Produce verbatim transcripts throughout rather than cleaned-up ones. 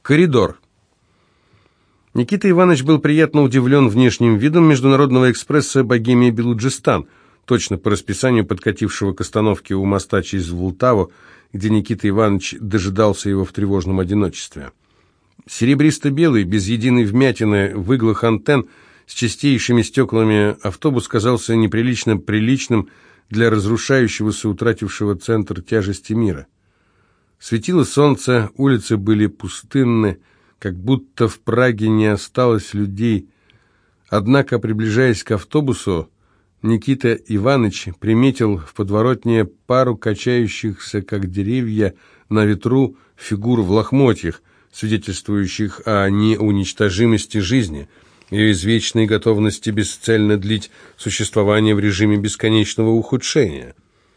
Коридор. Никита Иванович был приятно удивлен внешним видом международного экспресса «Богемия-Белуджистан», точно по расписанию подкатившего к остановке у моста через Влтаву, где Никита Иванович дожидался его в тревожном одиночестве. Серебристо-белый, без единой вмятины, в иглах антенн, с чистейшими стеклами автобус казался неприлично приличным для разрушающегося, утратившего центр тяжести мира. Светило солнце, улицы были пустынны, как будто в Праге не осталось людей. Однако, приближаясь к автобусу, Никита Иванович приметил в подворотне пару качающихся, как деревья, на ветру фигур в лохмотьях, свидетельствующих о неуничтожимости жизни, ее извечной готовности бесцельно длить существование в режиме бесконечного ухудшения.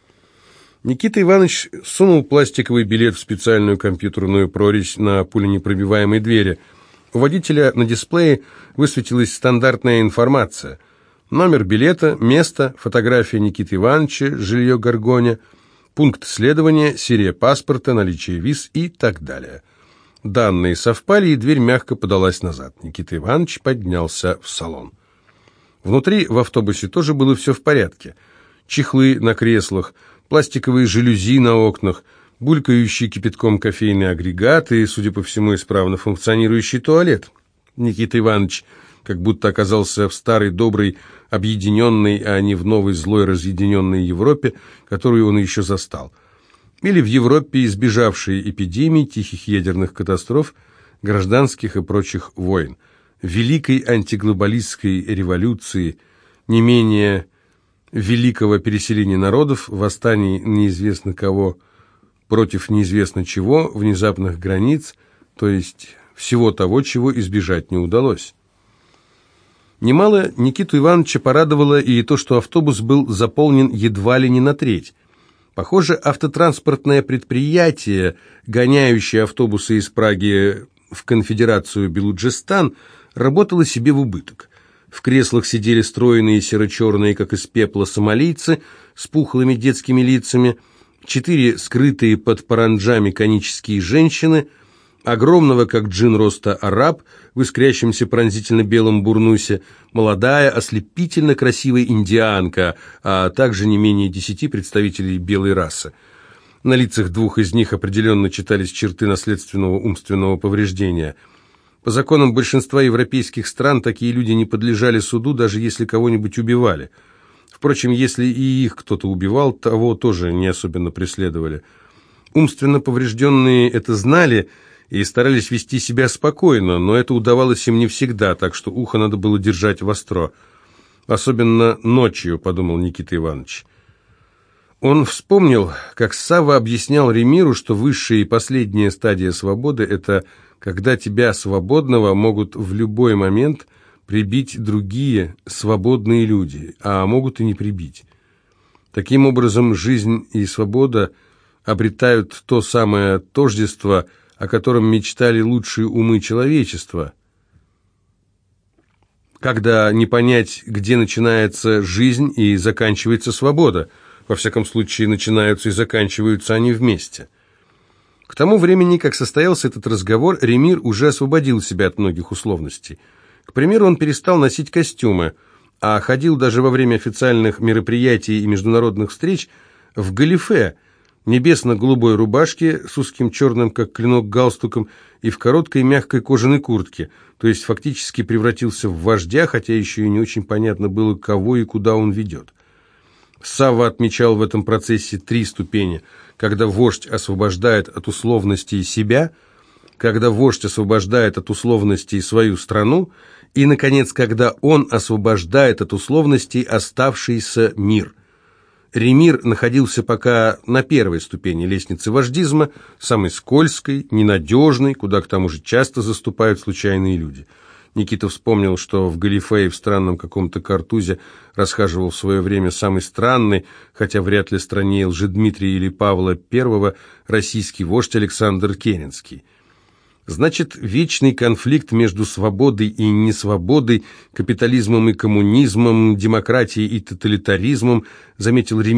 Никита Иванович сунул пластиковый билет в специальную компьютерную прорезь на пуленепробиваемой двери. У водителя на дисплее высветилась стандартная информация. Номер билета, место, фотография Никиты Ивановича, жилье Горгоня, пункт следования, серия паспорта, наличие виз и так далее. Данные совпали, и дверь мягко подалась назад. Никита Иванович поднялся в салон. Внутри в автобусе тоже было все в порядке. Чехлы на креслах, пластиковые жалюзи на окнах, булькающий кипятком кофейный агрегат и, судя по всему, исправно функционирующий туалет. Никита Иванович как будто оказался в старой доброй объединенной, а не в новой злой разъединенной Европе, которую он еще застал. Или в Европе, избежавшей эпидемий, тихих ядерных катастроф, гражданских и прочих войн, великой антиглобалистской революции, не менее великого переселения народов, восстаний неизвестно кого против неизвестно чего, внезапных границ, то есть всего того, чего избежать не удалось. Немало Никиту Ивановича порадовало и то, что автобус был заполнен едва ли не на треть. Похоже, автотранспортное предприятие, гоняющее автобусы из Праги в конфедерацию Белуджистан, работало себе в убыток. В креслах сидели стройные серо-черные, как из пепла, сомалийцы с пухлыми детскими лицами, четыре скрытые под паранджами конические женщины, огромного, как джин роста, араб в искрящемся пронзительно белом бурнусе, молодая, ослепительно красивая индианка, а также не менее десяти представителей белой расы. На лицах двух из них определенно читались черты наследственного умственного повреждения. По законам большинства европейских стран такие люди не подлежали суду, даже если кого-нибудь убивали. Впрочем, если и их кто-то убивал, того тоже не особенно преследовали. Умственно поврежденные это знали и старались вести себя спокойно, но это удавалось им не всегда, так что ухо надо было держать востро. Особенно ночью, подумал Никита Иванович. Он вспомнил, как Савва объяснял Ремиру, что высшая и последняя стадия свободы – это когда тебя, свободного, могут в любой момент прибить другие свободные люди, а могут и не прибить. Таким образом, жизнь и свобода обретают то самое тождество, о котором мечтали лучшие умы человечества. Когда не понять, где начинается жизнь и заканчивается свобода, во всяком случае, начинаются и заканчиваются они вместе. К тому времени, как состоялся этот разговор, Ремир уже освободил себя от многих условностей. К примеру, он перестал носить костюмы, а ходил даже во время официальных мероприятий и международных встреч в галифе, небесно-голубой рубашке с узким черным, как клинок, галстуком и в короткой мягкой кожаной куртке, то есть фактически превратился в вождя, хотя еще и не очень понятно было, кого и куда он ведет. Савва отмечал в этом процессе три ступени: когда вождь освобождает от условностей себя, когда вождь освобождает от условностей свою страну, и, наконец, когда он освобождает от условностей оставшийся мир. Ремир находился пока на первой ступени лестницы вождизма, самой скользкой, ненадежной, куда к тому же часто заступают случайные люди. Никита вспомнил, что в галифе и в странном каком-то картузе расхаживал в свое время самый странный, хотя вряд ли страннее Лжедмитрия или Павла Первого, российский вождь Александр Керенский. Значит, вечный конфликт между свободой и несвободой, капитализмом и коммунизмом, демократией и тоталитаризмом, заметил Ремир,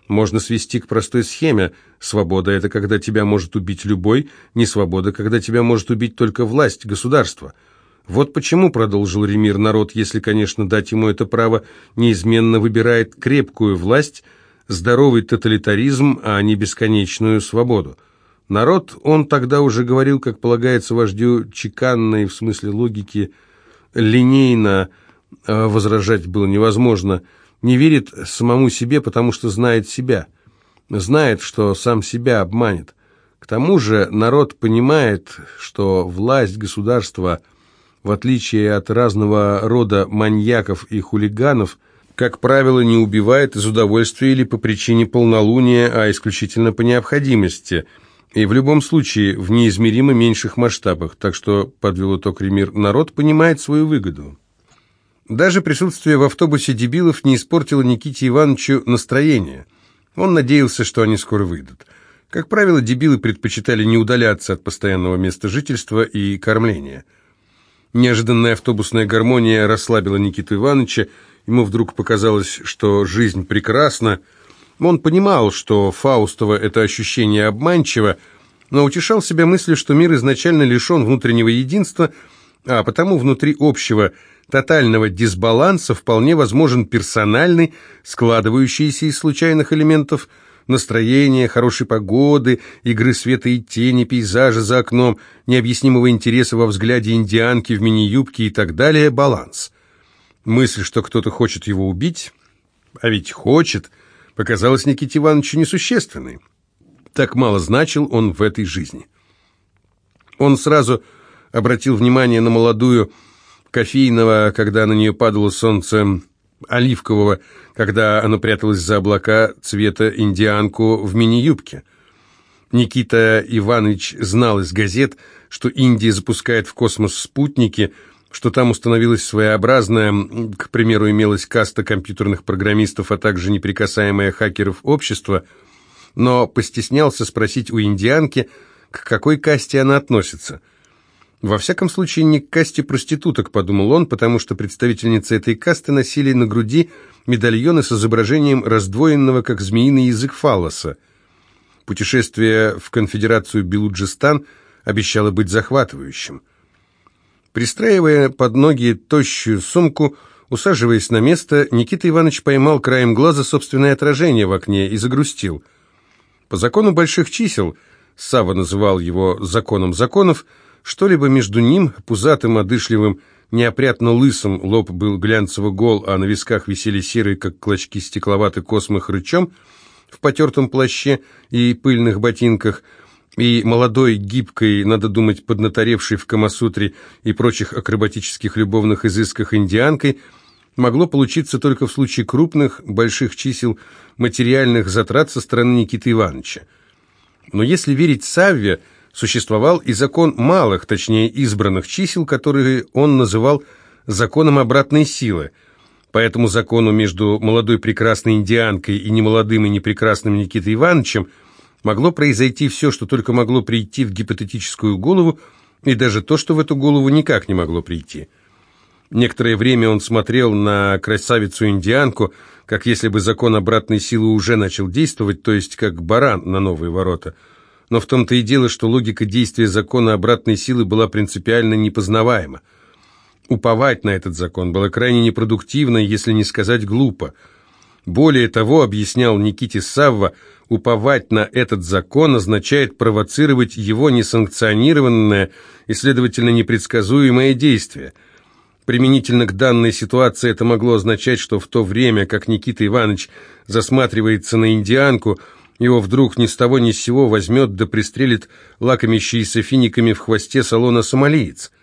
можно свести к простой схеме. Свобода – это когда тебя может убить любой, не свобода, когда тебя может убить только власть, государство. Вот почему, продолжил Ремир, народ, если, конечно, дать ему это право, неизменно выбирает крепкую власть, здоровый тоталитаризм, а не бесконечную свободу. Народ, он тогда уже говорил, как полагается вождю, чеканно и в смысле логики, линейно, возражать было невозможно, не верит самому себе, потому что знает себя, знает, что сам себя обманет. К тому же народ понимает, что власть государства, в отличие от разного рода маньяков и хулиганов, как правило, не убивает из удовольствия или по причине полнолуния, а исключительно по необходимости, и в любом случае в неизмеримо меньших масштабах, так что, подвел итог Ремир, народ понимает свою выгоду. Даже присутствие в автобусе дебилов не испортило Никите Ивановичу настроение. Он надеялся, что они скоро выйдут. Как правило, дебилы предпочитали не удаляться от постоянного места жительства и кормления. Неожиданная автобусная гармония расслабила Никиту Ивановича. Ему вдруг показалось, что жизнь прекрасна. Он понимал, что Фаустово это ощущение обманчиво, но утешал себя мыслью, что мир изначально лишен внутреннего единства, а потому внутри общего тотального дисбаланса вполне возможен персональный, складывающийся из случайных элементов настроения, хорошей погоды, игры света и тени, пейзажа за окном, необъяснимого интереса во взгляде индианки в мини-юбке и так далее, баланс. Мысль, что кто-то хочет его убить, а ведь хочет, показалась Никите Ивановичу несущественной. Так мало значил он в этой жизни. Он сразу обратил внимание на молодую кофейного, когда на нее падало солнце, оливкового, когда оно пряталось за облака, цвета индианку в мини-юбке. Никита Иванович знал из газет, что Индия запускает в космос спутники, что там установилась своеобразная, к примеру, имелась каста компьютерных программистов, а также неприкасаемое хакеров общество, но постеснялся спросить у индианки, к какой касте она относится. Во всяком случае, не к касте проституток, подумал он, потому что представительницы этой касты носили на груди медальоны с изображением раздвоенного, как змеиный язык, фаллоса. Путешествие в конфедерацию Белуджистан обещало быть захватывающим. Пристраивая под ноги тощую сумку, усаживаясь на место, Никита Иванович поймал краем глаза собственное отражение в окне и загрустил. По закону больших чисел, Савва называл его законом законов, что-либо между ним, пузатым, одышливым, неопрятно лысым, лоб был глянцево гол, а на висках висели серые, как клочки стекловатый космы хрычом в потертом плаще и пыльных ботинках, и молодой, гибкой, надо думать, поднаторевшей в Камасутре и прочих акробатических любовных изысках индианкой, могло получиться только в случае крупных, больших чисел материальных затрат со стороны Никиты Ивановича. Но если верить Савве, существовал и закон малых, точнее избранных чисел, которые он называл законом обратной силы. По этому закону между молодой прекрасной индианкой и немолодым и непрекрасным Никитой Ивановичем могло произойти все, что только могло прийти в гипотетическую голову, и даже то, что в эту голову никак не могло прийти. Некоторое время он смотрел на красавицу-индианку, как если бы закон обратной силы уже начал действовать, то есть как баран на новые ворота. Но в том-то и дело, что логика действия закона обратной силы была принципиально непознаваема. Уповать на этот закон было крайне непродуктивно, если не сказать глупо. Более того, объяснял Никите Савва, уповать на этот закон означает провоцировать его несанкционированное и, следовательно, непредсказуемое действие. Применительно к данной ситуации это могло означать, что в то время, как Никита Иванович засматривается на индианку, его вдруг ни с того ни с сего возьмет да пристрелит лакомящийся финиками в хвосте салона сомалиец.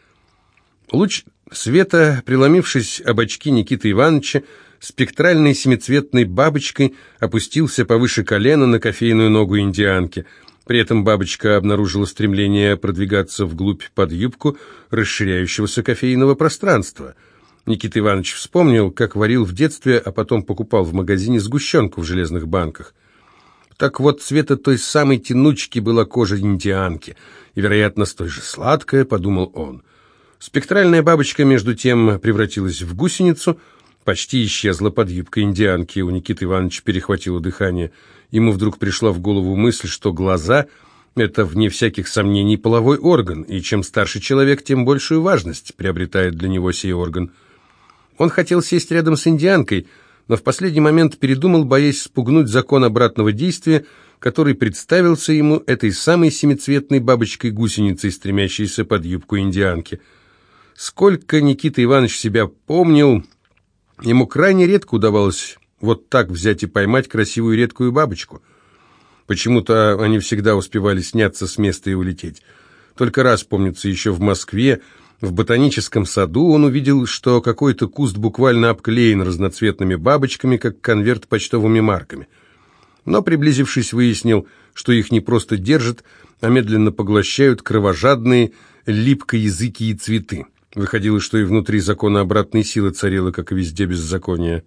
Луч света, преломившись об очки Никиты Ивановича, спектральной семицветной бабочкой опустился повыше колена на кофейную ногу индианки. При этом бабочка обнаружила стремление продвигаться вглубь под юбку расширяющегося кофейного пространства. Никита Иванович вспомнил, как варил в детстве, а потом покупал в магазине сгущенку в железных банках. Так вот, цвета той самой тянучки была кожа индианки, и, вероятно, столь же сладкая, подумал он. Спектральная бабочка, между тем, превратилась в гусеницу, почти исчезла под юбкой индианки. У Никиты Ивановича перехватило дыхание. Ему вдруг пришла в голову мысль, что глаза – это, вне всяких сомнений, половой орган, и чем старше человек, тем большую важность приобретает для него сей орган. Он хотел сесть рядом с индианкой, но в последний момент передумал, боясь спугнуть закон обратного действия, который представился ему этой самой семицветной бабочкой-гусеницей, стремящейся под юбку индианки. Сколько Никита Иванович себя помнил, ему крайне редко удавалось вот так взять и поймать красивую редкую бабочку. Почему-то они всегда успевали сняться с места и улететь. Только раз, помнится, еще в Москве, в ботаническом саду он увидел, что какой-то куст буквально обклеен разноцветными бабочками, как конверт почтовыми марками. Но, приблизившись, выяснил, что их не просто держат, а медленно поглощают кровожадные липкоязыкие цветы. Выходило, что и внутри закона обратной силы царило, как и везде, беззаконие.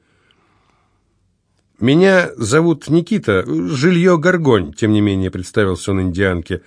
«Меня зовут Никита, Жилье Горгонь», тем не менее представился он индианке.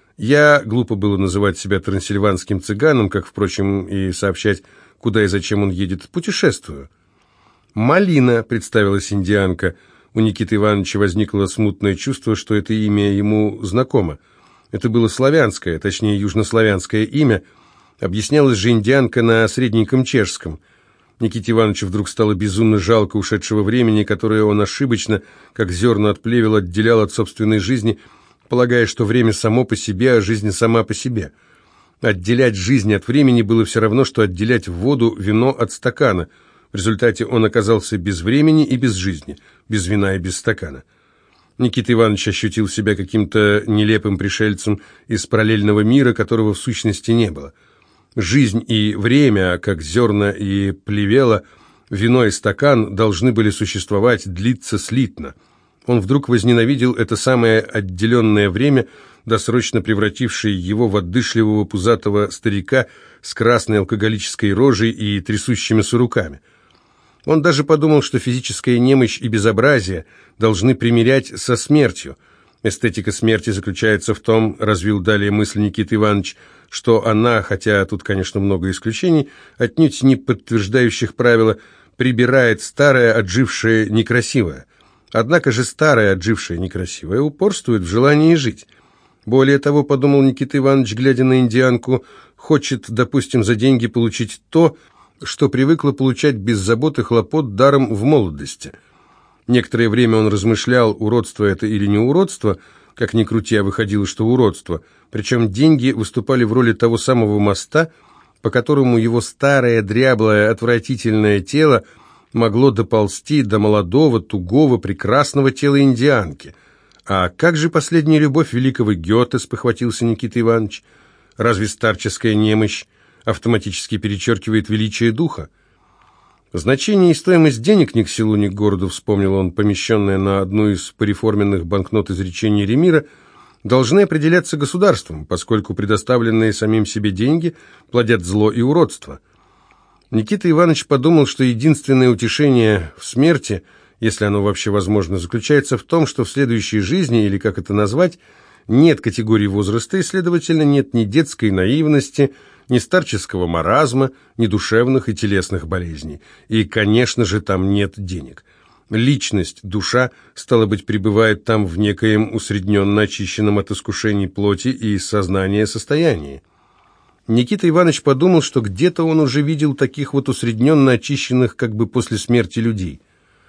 Я, глупо было называть себя трансильванским цыганом, как, впрочем, и сообщать, куда и зачем он едет, путешествую. «Малина», представилась индианка. У Никиты Ивановича возникло смутное чувство, что это имя ему знакомо. Это было славянское, точнее, южнославянское имя. Объяснялась же индианка на средненьком чешском. Никите Ивановичу вдруг стало безумно жалко ушедшего времени, которое он ошибочно, как зерна от плевел, отделял от собственной жизни, полагая, что время само по себе, а жизнь сама по себе. Отделять жизнь от времени было все равно, что отделять воду, вино от стакана. В результате он оказался без времени и без жизни, без вина и без стакана. Никита Иванович ощутил себя каким-то нелепым пришельцем из параллельного мира, которого в сущности не было. Жизнь и время, как зерна и плевела, вино и стакан должны были существовать, длиться слитно. Он вдруг возненавидел это самое отделенное время, досрочно превратившее его в отдышливого пузатого старика с красной алкоголической рожей и трясущимися руками. Он даже подумал, что физическая немощь и безобразие должны примирять со смертью. Эстетика смерти заключается в том, развил далее мысль Никита Иванович, что она, хотя тут, конечно, много исключений, отнюдь не подтверждающих правила, прибирает старое, отжившее, некрасивое. Однако же старое, отжившее, некрасивое упорствует в желании жить. Более того, подумал Никита Иванович, глядя на индианку, хочет, допустим, за деньги получить то, что привыкла получать без забот и хлопот даром в молодости. Некоторое время он размышлял, уродство это или не уродство, как ни крути, а выходило, что уродство. Причем деньги выступали в роли того самого моста, по которому его старое, дряблое, отвратительное тело могло доползти до молодого, тугого, прекрасного тела индианки. А как же последняя любовь великого Гёте, спохватился Никита Иванович? Разве старческая немощь автоматически перечеркивает величие духа? Значение и стоимость денег ни к селу, ни к городу, вспомнил он, помещенное на одну из пореформенных банкнот изречений Ремира, должны определяться государством, поскольку предоставленные самим себе деньги плодят зло и уродство. Никита Иванович подумал, что единственное утешение в смерти, если оно вообще возможно, заключается в том, что в следующей жизни, или как это назвать, нет категории возраста, и, следовательно, нет ни детской наивности, ни старческого маразма, ни душевных и телесных болезней. И, конечно же, там нет денег. Личность, душа, стало быть, пребывает там в некоем усредненно очищенном от искушений плоти и сознания состоянии. Никита Иванович подумал, что где-то он уже видел таких вот усредненно очищенных как бы после смерти людей.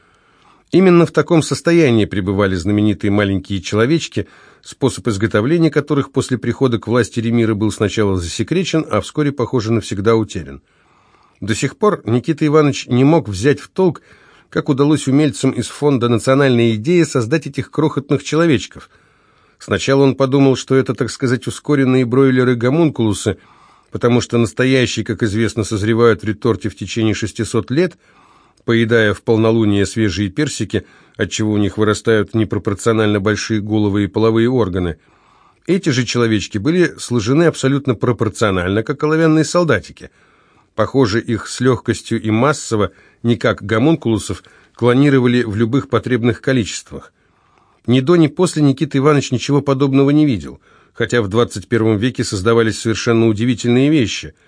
Именно в таком состоянии пребывали знаменитые маленькие человечки, способ изготовления которых после прихода к власти Ремира был сначала засекречен, а вскоре, похоже, навсегда утерян. До сих пор Никита Иванович не мог взять в толк, как удалось умельцам из фонда «Национальная идея» создать этих крохотных человечков. Сначала он подумал, что это, так сказать, ускоренные бройлеры-гомункулусы, потому что настоящие, как известно, созревают в реторте в течение шестисот лет, поедая в полнолуние свежие персики, отчего у них вырастают непропорционально большие головы и половые органы. Эти же человечки были сложены абсолютно пропорционально, как оловянные солдатики. Похоже, их с легкостью и массово, не как гомункулусов, клонировали в любых потребных количествах. Ни до, ни после Никита Иванович ничего подобного не видел, хотя в двадцать первом веке создавались совершенно удивительные вещи.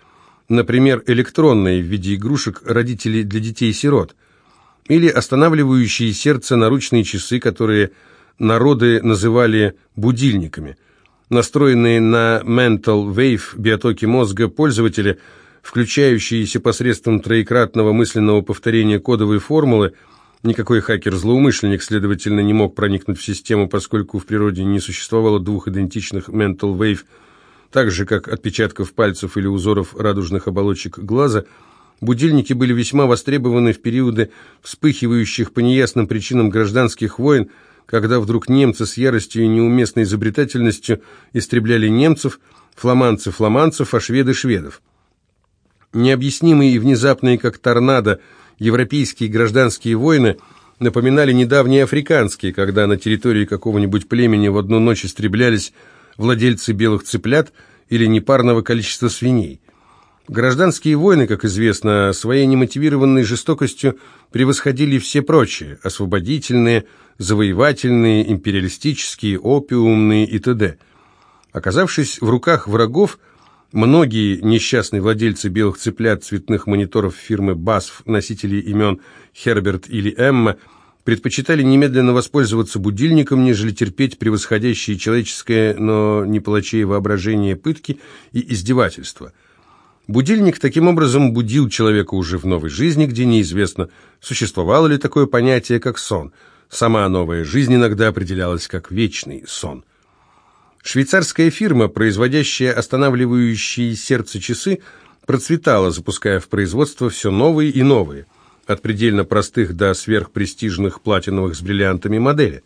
например, электронные в виде игрушек родителей для детей-сирот, или останавливающие сердце наручные часы, которые народы называли будильниками. Настроенные на Mental Wave биотоки мозга пользователя, включающиеся посредством троекратного мысленного повторения кодовой формулы, никакой хакер-злоумышленник, следовательно, не мог проникнуть в систему, поскольку в природе не существовало двух идентичных Mental Wave, так же, как отпечатков пальцев или узоров радужных оболочек глаза. Будильники были весьма востребованы в периоды вспыхивающих по неясным причинам гражданских войн, когда вдруг немцы с яростью и неуместной изобретательностью истребляли немцев, фламандцы фламандцев, а шведы шведов. Необъяснимые и внезапные, как торнадо, европейские гражданские войны напоминали недавние африканские, когда на территории какого-нибудь племени в одну ночь истреблялись владельцы белых цыплят или непарного количества свиней. Гражданские войны, как известно, своей немотивированной жестокостью превосходили все прочие – освободительные, завоевательные, империалистические, опиумные и т.д. Оказавшись в руках врагов, многие несчастные владельцы белых цыплят цветных мониторов фирмы басф, носителей имен Херберт или Эмма, предпочитали немедленно воспользоваться будильником, нежели терпеть превосходящие человеческое, но не палачей воображение пытки и издевательства. Будильник таким образом будил человека уже в новой жизни, где неизвестно, существовало ли такое понятие, как сон. Сама новая жизнь иногда определялась как вечный сон. Швейцарская фирма, производящая останавливающие сердце часы, процветала, запуская в производство все новые и новые, от предельно простых до сверхпрестижных платиновых с бриллиантами модели.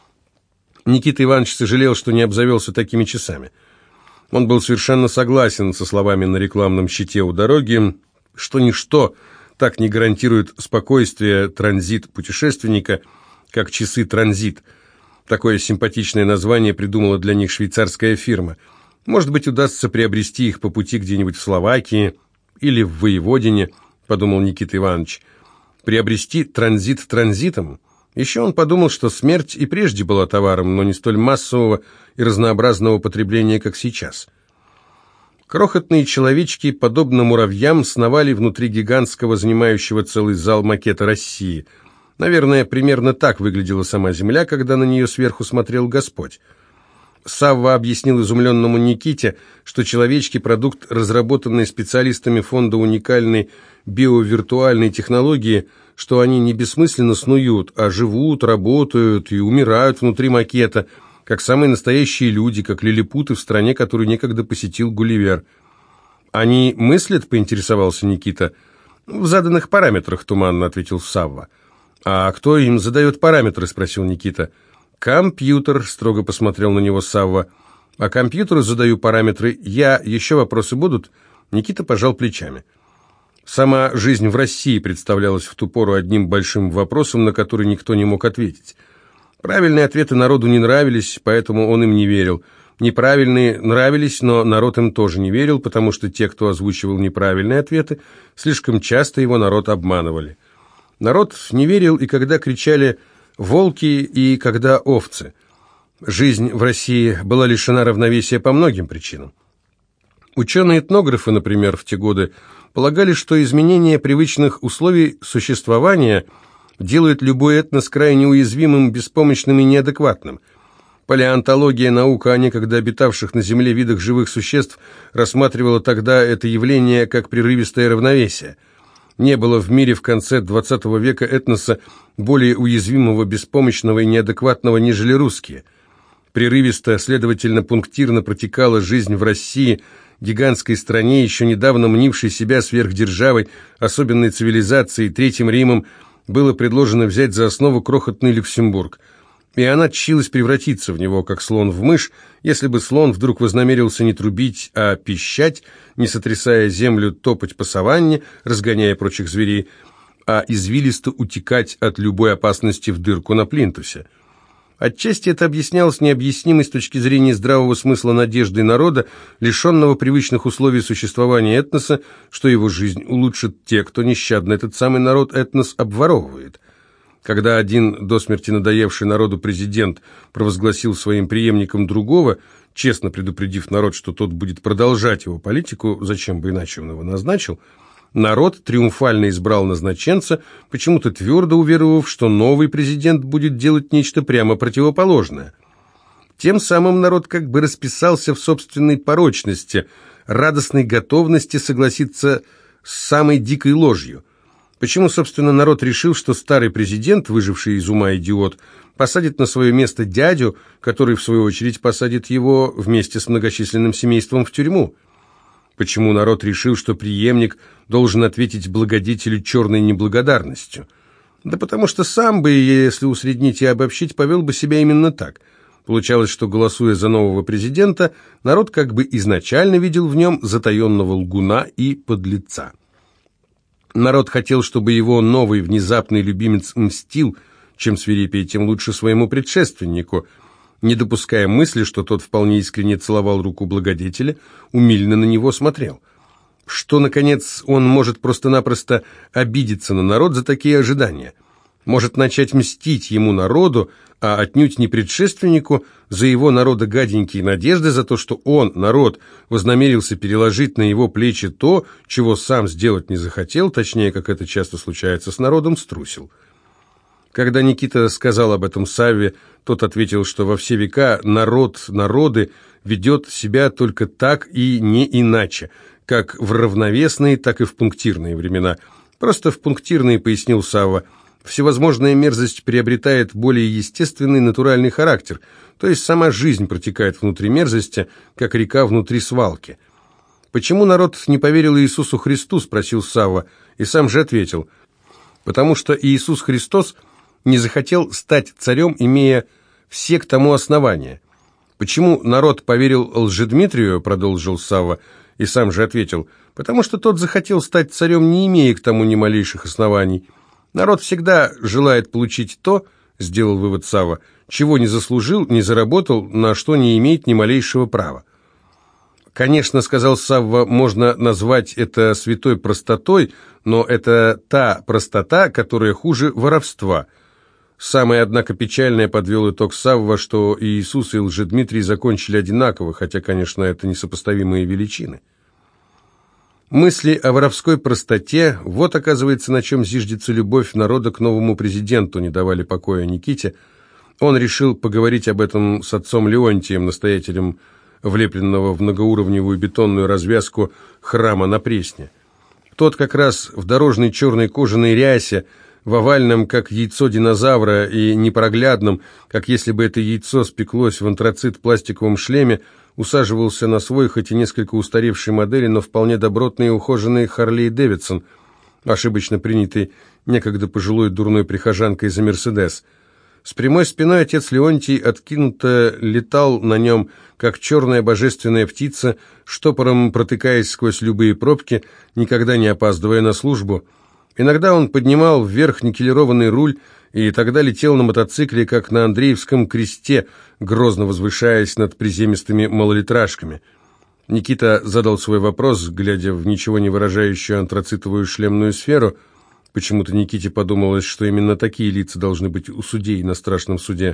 Никита Иванович сожалел, что не обзавелся такими часами. Он был совершенно согласен со словами на рекламном щите у дороги, что ничто так не гарантирует спокойствие транзит-путешественника, как часы «Транзит». Такое симпатичное название придумала для них швейцарская фирма. Может быть, удастся приобрести их по пути где-нибудь в Словакии или в Воеводине, подумал Никита Иванович. Приобрести транзит транзитом? Еще он подумал, что смерть и прежде была товаром, но не столь массового и разнообразного потребления, как сейчас. Крохотные человечки, подобно муравьям, сновали внутри гигантского, занимающего целый зал макета России. Наверное, примерно так выглядела сама Земля, когда на нее сверху смотрел Господь. Савва объяснил изумленному Никите, что человечки – продукт, разработанный специалистами фонда уникальной биовиртуальной технологии, что они не бессмысленно снуют, а живут, работают и умирают внутри макета, как самые настоящие люди, как лилипуты в стране, которую некогда посетил Гулливер. «Они мыслят?» – поинтересовался Никита. «В заданных параметрах», – туманно ответил Савва. «А кто им задает параметры?» – спросил Никита. «Компьютер», – строго посмотрел на него Савва. «А компьютеру задаю параметры. Я. Еще вопросы будут?» Никита пожал плечами. Сама жизнь в России представлялась в ту пору одним большим вопросом, на который никто не мог ответить. Правильные ответы народу не нравились, поэтому он им не верил. Неправильные нравились, но народ им тоже не верил, потому что те, кто озвучивал неправильные ответы, слишком часто его народ обманывали. Народ не верил и когда кричали «волки» и когда «овцы». Жизнь в России была лишена равновесия по многим причинам. Ученые-этнографы, например, в те годы полагали, что изменение привычных условий существования делает любой этнос крайне уязвимым, беспомощным и неадекватным. Палеонтология, наука о некогда обитавших на Земле видах живых существ, рассматривала тогда это явление как прерывистое равновесие. Не было в мире в конце двадцатого века этноса более уязвимого, беспомощного и неадекватного, нежели русские. Прерывисто, следовательно, пунктирно протекала жизнь в России, гигантской стране, еще недавно мнившей себя сверхдержавой, особенной цивилизацией, Третьим Римом, было предложено взять за основу крохотный Люксембург. И она тщилась превратиться в него, как слон в мышь, если бы слон вдруг вознамерился не трубить, а пищать, не сотрясая землю, топать по саванне, разгоняя прочих зверей, а извилисто утекать от любой опасности в дырку на плинтусе. Отчасти это объяснялось необъяснимой с точки зрения здравого смысла надеждой народа, лишенного привычных условий существования этноса, что его жизнь улучшит те, кто нещадно этот самый народ этнос обворовывает. Когда один до смерти надоевший народу президент провозгласил своим преемником другого, честно предупредив народ, что тот будет продолжать его политику, зачем бы иначе он его назначил, народ триумфально избрал назначенца, почему-то твердо уверовав, что новый президент будет делать нечто прямо противоположное. Тем самым народ как бы расписался в собственной порочности, радостной готовности согласиться с самой дикой ложью. Почему, собственно, народ решил, что старый президент, выживший из ума идиот, посадит на свое место дядю, который, в свою очередь, посадит его вместе с многочисленным семейством в тюрьму? Почему народ решил, что преемник должен ответить благодетелю черной неблагодарностью? Да потому что сам бы, если усреднить и обобщить, повел бы себя именно так. Получалось, что, голосуя за нового президента, народ как бы изначально видел в нем затаенного лгуна и подлеца. Народ хотел, чтобы его новый внезапный любимец мстил, чем свирепее, тем лучше своему предшественнику, не допуская мысли, что тот вполне искренне целовал руку благодетеля, умильно на него смотрел. Что, наконец, он может просто-напросто обидеться на народ за такие ожидания. Может начать мстить ему, народу, а отнюдь не предшественнику, за его народа гаденькие надежды, за то, что он, народ, вознамерился переложить на его плечи то, чего сам сделать не захотел, точнее, как это часто случается с народом, струсил. Когда Никита сказал об этом Савве, тот ответил, что во все века народ, народы ведет себя только так и не иначе, как в равновесные, так и в пунктирные времена. Просто в пунктирные, пояснил Савва, всевозможная мерзость приобретает более естественный натуральный характер, то есть сама жизнь протекает внутри мерзости, как река внутри свалки. «Почему народ не поверил Иисусу Христу?» – спросил Савва, и сам же ответил, «потому что Иисус Христос не захотел стать царем, имея все к тому основания». «Почему народ поверил Лжедмитрию?» – продолжил Савва, и сам же ответил, «потому что тот захотел стать царем, не имея к тому ни малейших оснований». Народ всегда желает получить то, сделал вывод Савва, чего не заслужил, не заработал, на что не имеет ни малейшего права. Конечно, сказал Савва, можно назвать это святой простотой, но это та простота, которая хуже воровства. Самое, однако, печальное, подвел итог Савва, что и Иисус, и Лжедмитрий закончили одинаково, хотя, конечно, это несопоставимые величины. Мысли о воровской простоте, вот, оказывается, на чем зиждется любовь народа к новому президенту, не давали покоя Никите. Он решил поговорить об этом с отцом Леонтием, настоятелем влепленного в многоуровневую бетонную развязку храма на Пресне. Тот как раз в дорожной черной кожаной рясе, в овальном, как яйцо динозавра, и непроглядном, как если бы это яйцо спеклось в антрацит пластиковом шлеме, усаживался на свой, хоть и несколько устаревшей модели, но вполне добротный и ухоженный Харлей Дэвидсон, ошибочно принятый некогда пожилой дурной прихожанкой за Мерседес. С прямой спиной отец Леонтий откинуто летал на нем, как черная божественная птица, штопором протыкаясь сквозь любые пробки, никогда не опаздывая на службу. Иногда он поднимал вверх никелированный руль, и тогда летел на мотоцикле, как на Андреевском кресте, грозно возвышаясь над приземистыми малолитражками. Никита задал свой вопрос, глядя в ничего не выражающую антрацитовую шлемную сферу. Почему-то Никите подумалось, что именно такие лица должны быть у судей на страшном суде.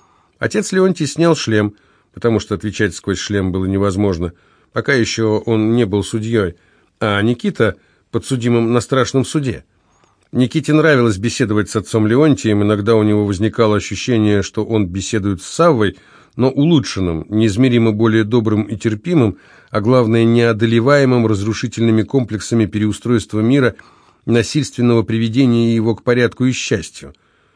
Отец Леонтий снял шлем, потому что отвечать сквозь шлем было невозможно. Пока еще он не был судьей, а Никита подсудимым на страшном суде. Никите нравилось беседовать с отцом Леонтием, иногда у него возникало ощущение, что он беседует с Саввой, но улучшенным, неизмеримо более добрым и терпимым, а главное, неодолеваемым разрушительными комплексами переустройства мира, насильственного приведения его к порядку и счастью.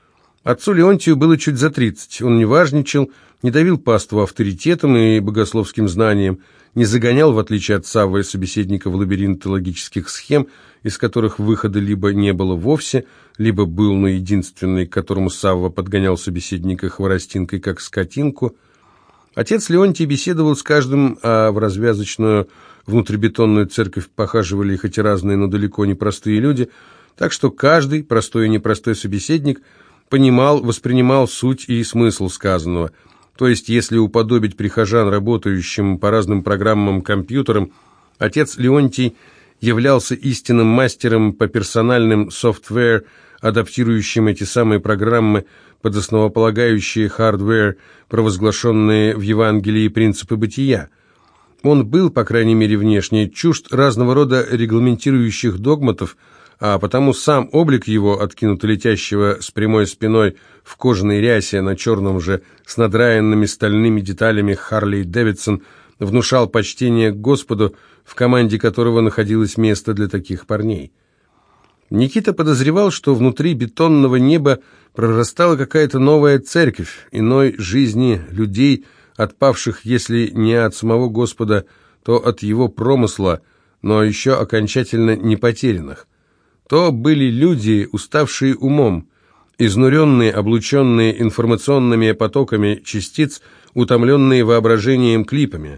Отцу Леонтию было чуть за тридцать, он не важничал, не давил паству авторитетом и богословским знанием, не загонял, в отличие от Саввы, собеседника в лабиринты логических схем, из которых выхода либо не было вовсе, либо был, но единственный, к которому Савва подгонял собеседника хворостинкой, как скотинку. Отец Леонтий беседовал с каждым, а в развязочную внутрибетонную церковь похаживали хоть и разные, но далеко не простые люди, так что каждый, простой и непростой собеседник, понимал, воспринимал суть и смысл сказанного. То есть, если уподобить прихожан, работающим по разным программам-компьютерам, отец Леонтий являлся истинным мастером по персональным software адаптирующим эти самые программы под основополагающие хардвер, провозглашенные в Евангелии принципы бытия. Он был, по крайней мере внешне, чужд разного рода регламентирующих догматов, а потому сам облик его, откинуто летящего с прямой спиной в кожаной рясе на черном же с надраенными стальными деталями Харли Дэвидсон, внушал почтение к Господу, в команде которого находилось место для таких парней. Никита подозревал, что внутри бетонного неба прорастала какая-то новая церковь, иной жизни людей, отпавших, если не от самого Господа, то от его промысла, но еще окончательно не потерянных. То были люди, уставшие умом, изнуренные, облученные информационными потоками частиц, утомленные воображением клипами.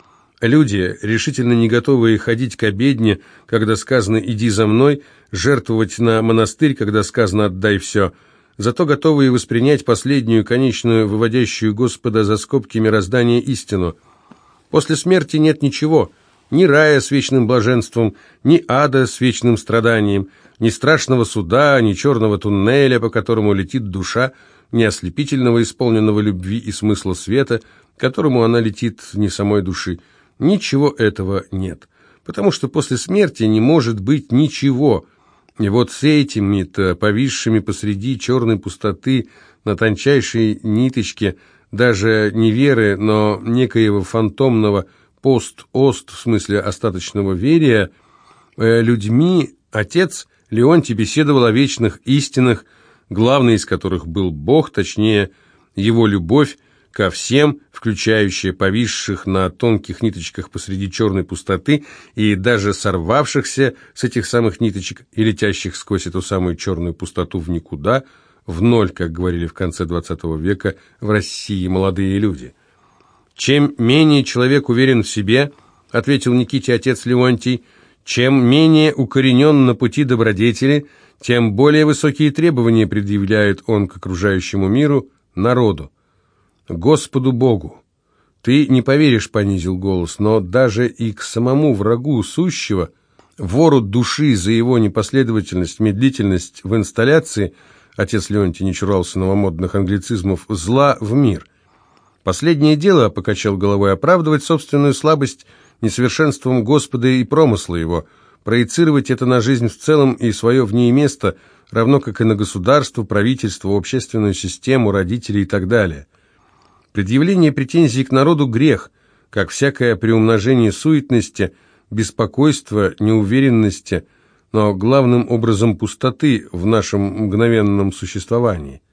Люди, решительно не готовые ходить к обедне, когда сказано «иди за мной», жертвовать на монастырь, когда сказано «отдай все», зато готовые воспринять последнюю, конечную, выводящую Господа за скобки мироздания истину. После смерти нет ничего, ни рая с вечным блаженством, ни ада с вечным страданием, ни страшного суда, ни черного туннеля, по которому летит душа, ни ослепительного, исполненного любви и смысла света, к которому она летит не самой души. Ничего этого нет, потому что после смерти не может быть ничего. И вот с этими-то, повисшими посреди черной пустоты, на тончайшей ниточке, даже не веры, но некоего фантомного пост-ост, в смысле остаточного верия, э, людьми отец Леонтий беседовал о вечных истинах, главный из которых был Бог, точнее, его любовь ко всем, включающая повисших на тонких ниточках посреди черной пустоты и даже сорвавшихся с этих самых ниточек и летящих сквозь эту самую черную пустоту в никуда, в ноль, как говорили в конце двадцатого века в России молодые люди. «Чем менее человек уверен в себе, — ответил Никите отец Леонтий, — чем менее укоренен на пути добродетели, тем более высокие требования предъявляет он к окружающему миру, народу. Господу Богу. Ты не поверишь, — понизил голос, — но даже и к самому врагу сущего, вору души за его непоследовательность, медлительность в инсталляции, отец Леонтий не чурался новомодных англицизмов, зла в мир. Последнее дело, — покачал головой, — оправдывать собственную слабость несовершенством Господа и промысла его, проецировать это на жизнь в целом и свое в ней место, равно как и на государство, правительство, общественную систему, родителей и так далее. Предъявление претензий к народу – грех, как всякое приумножение суетности, беспокойства, неуверенности, но главным образом пустоты в нашем мгновенном существовании.